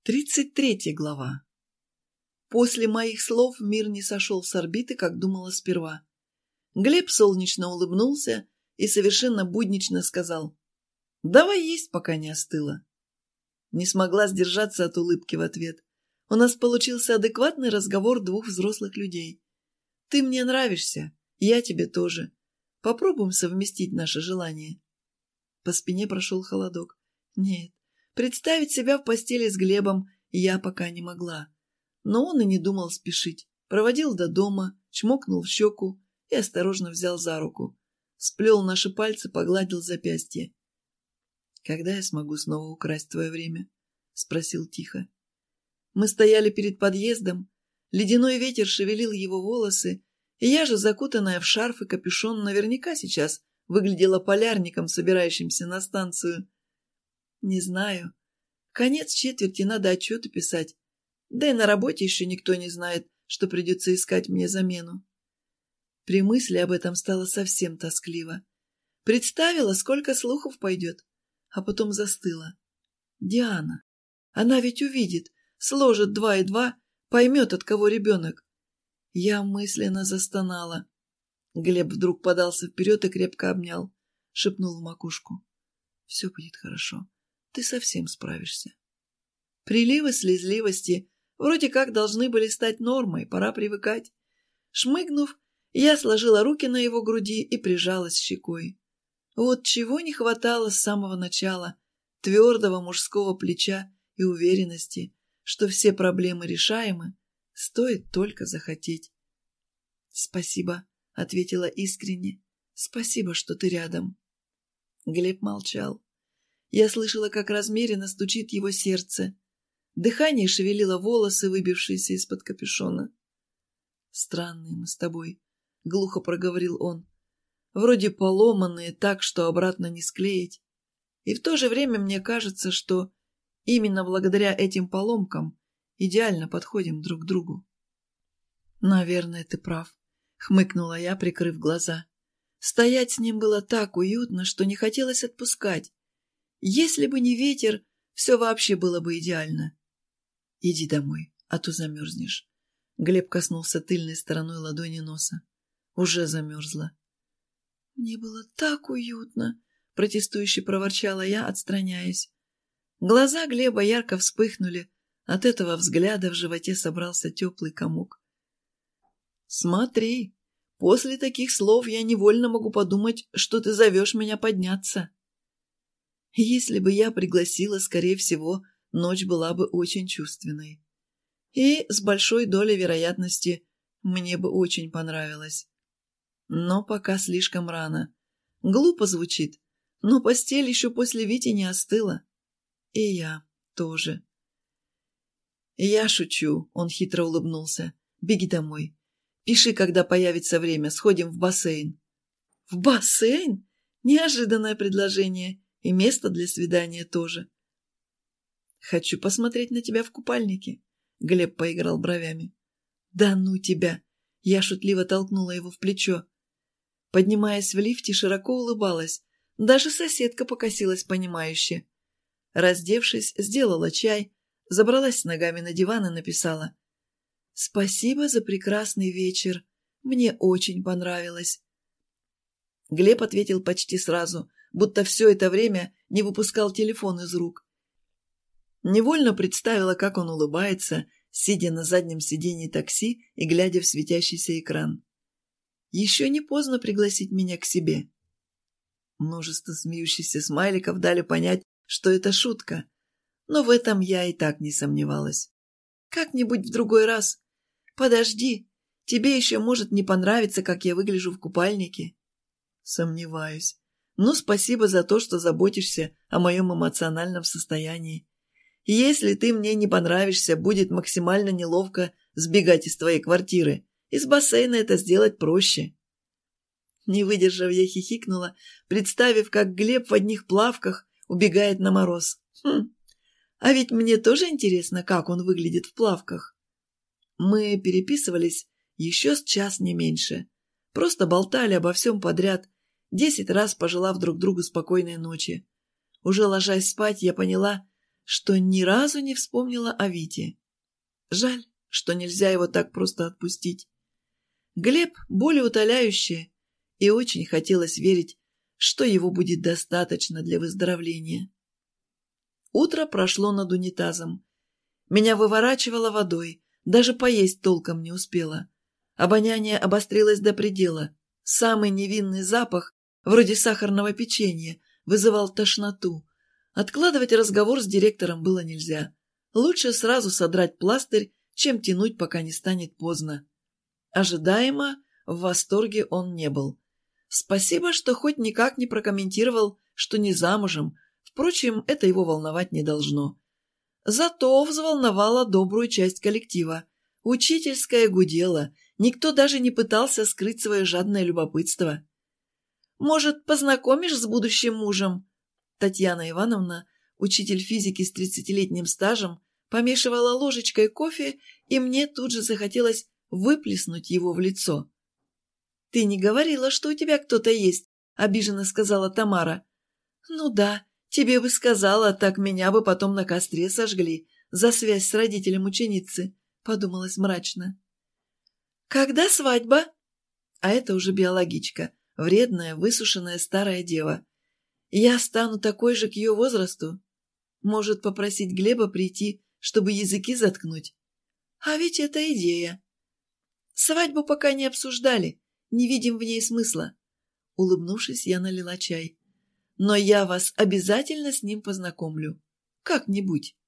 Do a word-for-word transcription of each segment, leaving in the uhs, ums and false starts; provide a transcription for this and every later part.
Тридцать третья глава. После моих слов мир не сошел с орбиты, как думала сперва. Глеб солнечно улыбнулся и совершенно буднично сказал: «Давай есть, пока не остыло». Не смогла сдержаться от улыбки в ответ. У нас получился адекватный разговор двух взрослых людей. «Ты мне нравишься, я тебе тоже. Попробуем совместить наши желания». По спине прошел холодок. Нет, представить себя в постели с Глебом я пока не могла. Но он и не думал спешить. Проводил до дома, чмокнул в щеку и осторожно взял за руку. Сплел наши пальцы, погладил запястье. «Когда я смогу снова украсть твое время?» — спросил тихо. Мы стояли перед подъездом, ледяной ветер шевелил его волосы, и я же, закутанная в шарф и капюшон, наверняка сейчас выглядела полярником, собирающимся на станцию. Не знаю. Конец четверти, надо отчеты писать. Да и на работе еще никто не знает, что придется искать мне замену. При мысли об этом стало совсем тоскливо. Представила, сколько слухов пойдет, а потом застыла. Диана. Она ведь увидит, сложит два и два, поймет, от кого ребенок. Я мысленно застонала. Глеб вдруг подался вперед и крепко обнял, шепнул в макушку: «Все будет хорошо. Ты совсем справишься». Приливы слезливости вроде как должны были стать нормой, пора привыкать. Шмыгнув, я сложила руки на его груди и прижалась щекой. Вот чего не хватало с самого начала: твердого мужского плеча и уверенности, что все проблемы решаемы, стоит только захотеть. «Спасибо», — ответила искренне. «Спасибо, что ты рядом». Глеб молчал. Я слышала, как размеренно стучит его сердце. Дыхание шевелило волосы, выбившиеся из-под капюшона. «Странные мы с тобой», — глухо проговорил он. «Вроде поломанные так, что обратно не склеить. И в то же время мне кажется, что именно благодаря этим поломкам идеально подходим друг к другу». «Наверное, ты прав», — хмыкнула я, прикрыв глаза. Стоять с ним было так уютно, что не хотелось отпускать. Если бы не ветер, все вообще было бы идеально. «Иди домой, а то замерзнешь». Глеб коснулся тыльной стороной ладони носа. Уже замерзла. «Мне было так уютно», — протестующе проворчала я, отстраняясь. Глаза Глеба ярко вспыхнули. От этого взгляда в животе собрался теплый комок. «Смотри, после таких слов я невольно могу подумать, что ты зовешь меня подняться». Если бы я пригласила, скорее всего, ночь была бы очень чувственной. И с большой долей вероятности мне бы очень понравилось. Но пока слишком рано. Глупо звучит, но постель еще после Вити не остыла. И я тоже. «Я шучу», — он хитро улыбнулся. «Беги домой. Пиши, когда появится время, сходим в бассейн». «В бассейн?» Неожиданное предложение. И место для свидания тоже. «Хочу посмотреть на тебя в купальнике», — Глеб поиграл бровями. «Да ну тебя!» — я шутливо толкнула его в плечо. Поднимаясь в лифте, широко улыбалась. Даже соседка покосилась понимающе. Раздевшись, сделала чай, забралась с ногами на диван и написала: «Спасибо за прекрасный вечер. Мне очень понравилось». Глеб ответил почти сразу, будто все это время не выпускал телефон из рук. Невольно представила, как он улыбается, сидя на заднем сиденье такси и глядя в светящийся экран. Еще не поздно пригласить меня к себе. Множество смеющихся смайликов дали понять, что это шутка, но в этом я и так не сомневалась. Как-нибудь в другой раз. Подожди, тебе еще может не понравиться, как я выгляжу в купальнике. Сомневаюсь. Ну, спасибо за то, что заботишься о моем эмоциональном состоянии. Если ты мне не понравишься, будет максимально неловко сбегать из твоей квартиры. Из бассейна это сделать проще». Не выдержав, я хихикнула, представив, как Глеб в одних плавках убегает на мороз. Хм, а ведь мне тоже интересно, как он выглядит в плавках. Мы переписывались еще с час не меньше. Просто болтали обо всем подряд, десять раз пожелав друг другу спокойной ночи. Уже ложась спать, я поняла, что ни разу не вспомнила о Вите. Жаль, что нельзя его так просто отпустить. Глеб более утоляющее, и очень хотелось верить, что его будет достаточно для выздоровления. Утро прошло над унитазом. Меня выворачивало водой, даже поесть толком не успела. Обоняние обострилось до предела. Самый невинный запах, вроде сахарного печенья, вызывал тошноту. Откладывать разговор с директором было нельзя. Лучше сразу содрать пластырь, чем тянуть, пока не станет поздно. Ожидаемо, в восторге он не был. Спасибо, что хоть никак не прокомментировал, что не замужем. Впрочем, это его волновать не должно. Зато взволновала добрую часть коллектива. Учительская гудела. Никто даже не пытался скрыть свое жадное любопытство. «Может, познакомишь с будущим мужем?» Татьяна Ивановна, учитель физики с тридцатилетним стажем, помешивала ложечкой кофе, и мне тут же захотелось выплеснуть его в лицо. «Ты не говорила, что у тебя кто-то есть?» – обиженно сказала Тамара. «Ну да, тебе бы сказала, так меня бы потом на костре сожгли за связь с родителем ученицы», – подумалось мрачно. «Когда свадьба?» А это уже биологичка, вредная, высушенная старая дева. Я стану такой же к ее возрасту. Может, попросить Глеба прийти, чтобы языки заткнуть? А ведь это идея. Свадьбу пока не обсуждали, не видим в ней смысла. Улыбнувшись, я налила чай. Но я вас обязательно с ним познакомлю. Как-нибудь.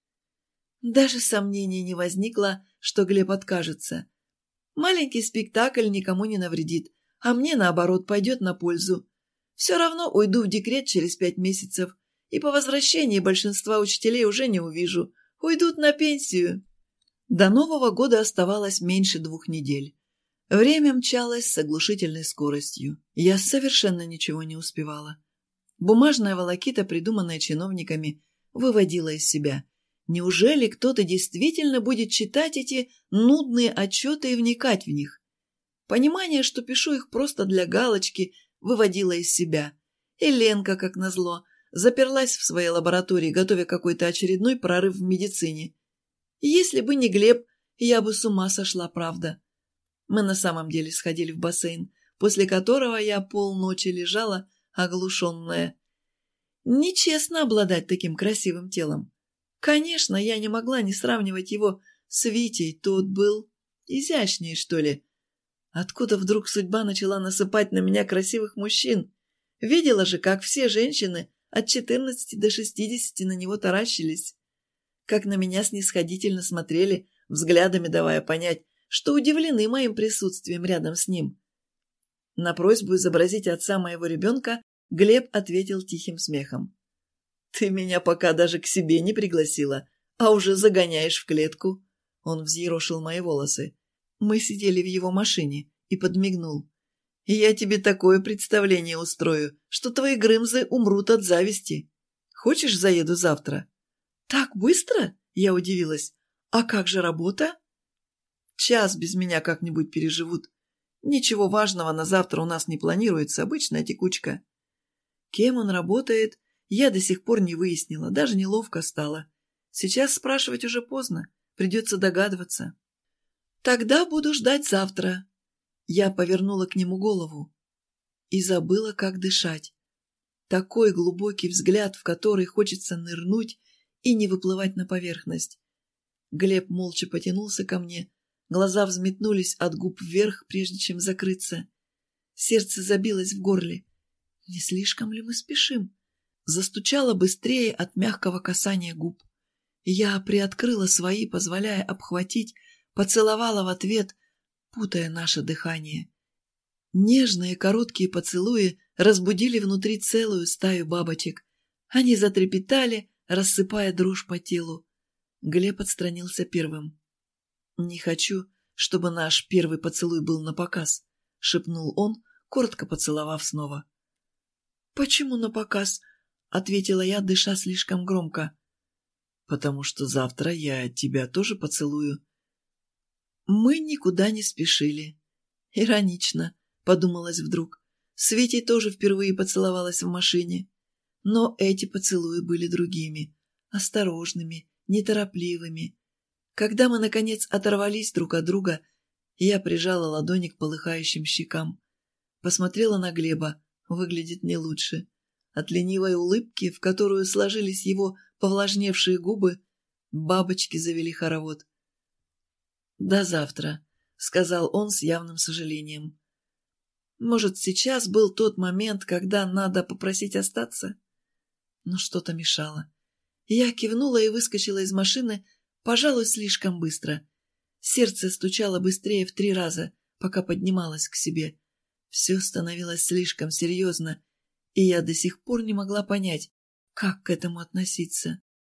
Даже сомнений не возникло, что Глеб откажется. Маленький спектакль никому не навредит, а мне, наоборот, пойдет на пользу. Все равно уйду в декрет через пять месяцев, и по возвращении большинства учителей уже не увижу. Уйдут на пенсию. До Нового года оставалось меньше двух недель. Время мчалось с оглушительной скоростью. Я совершенно ничего не успевала. Бумажная волокита, придуманная чиновниками, выводила из себя. Неужели кто-то действительно будет читать эти нудные отчеты и вникать в них? Понимание, что пишу их просто для галочки, выводила из себя. И Ленка, как назло, заперлась в своей лаборатории, готовя какой-то очередной прорыв в медицине. Если бы не Глеб, я бы с ума сошла, правда. Мы на самом деле сходили в бассейн, после которого я полночи лежала, оглушенная. Нечестно обладать таким красивым телом. Конечно, я не могла не сравнивать его с Витей, тот был изящнее, что ли. Откуда вдруг судьба начала насыпать на меня красивых мужчин? Видела же, как все женщины от четырнадцати до шестидесяти на него таращились. Как на меня снисходительно смотрели, взглядами давая понять, что удивлены моим присутствием рядом с ним. На просьбу изобразить отца моего ребенка Глеб ответил тихим смехом. «Ты меня пока даже к себе не пригласила, а уже загоняешь в клетку». Он взъерошил мои волосы. Мы сидели в его машине и подмигнул. «Я тебе такое представление устрою, что твои грымзы умрут от зависти. Хочешь, заеду завтра?» «Так быстро?» – я удивилась. «А как же работа?» «Час без меня как-нибудь переживут. Ничего важного на завтра у нас не планируется, обычная текучка». Кем он работает, я до сих пор не выяснила, даже неловко стало. Сейчас спрашивать уже поздно, придется догадываться. «Тогда буду ждать завтра». Я повернула к нему голову и забыла, как дышать. Такой глубокий взгляд, в который хочется нырнуть и не выплывать на поверхность. Глеб молча потянулся ко мне, глаза взметнулись от губ вверх, прежде чем закрыться. Сердце забилось в горле. Не слишком ли мы спешим? Застучало быстрее от мягкого касания губ. Я приоткрыла свои, позволяя обхватить, поцеловала в ответ, путая наше дыхание. Нежные короткие поцелуи разбудили внутри целую стаю бабочек. Они затрепетали, рассыпая дрожь по телу. Глеб отстранился первым. «Не хочу, чтобы наш первый поцелуй был напоказ», — шепнул он, коротко поцеловав снова. «Почему напоказ?» — ответила я, дыша слишком громко. «Потому что завтра я тебя тоже поцелую». Мы никуда не спешили. Иронично, подумалось вдруг. С Витей тоже впервые поцеловалась в машине. Но эти поцелуи были другими, осторожными, неторопливыми. Когда мы, наконец, оторвались друг от друга, я прижала ладони к полыхающим щекам. Посмотрела на Глеба, выглядит не лучше. От ленивой улыбки, в которую сложились его повлажневшие губы, бабочки завели хоровод. «До завтра», — сказал он с явным сожалением. «Может, сейчас был тот момент, когда надо попросить остаться?» Но что-то мешало. Я кивнула и выскочила из машины, пожалуй, слишком быстро. Сердце стучало быстрее в три раза, пока поднималось к себе. Все становилось слишком серьезно, и я до сих пор не могла понять, как к этому относиться.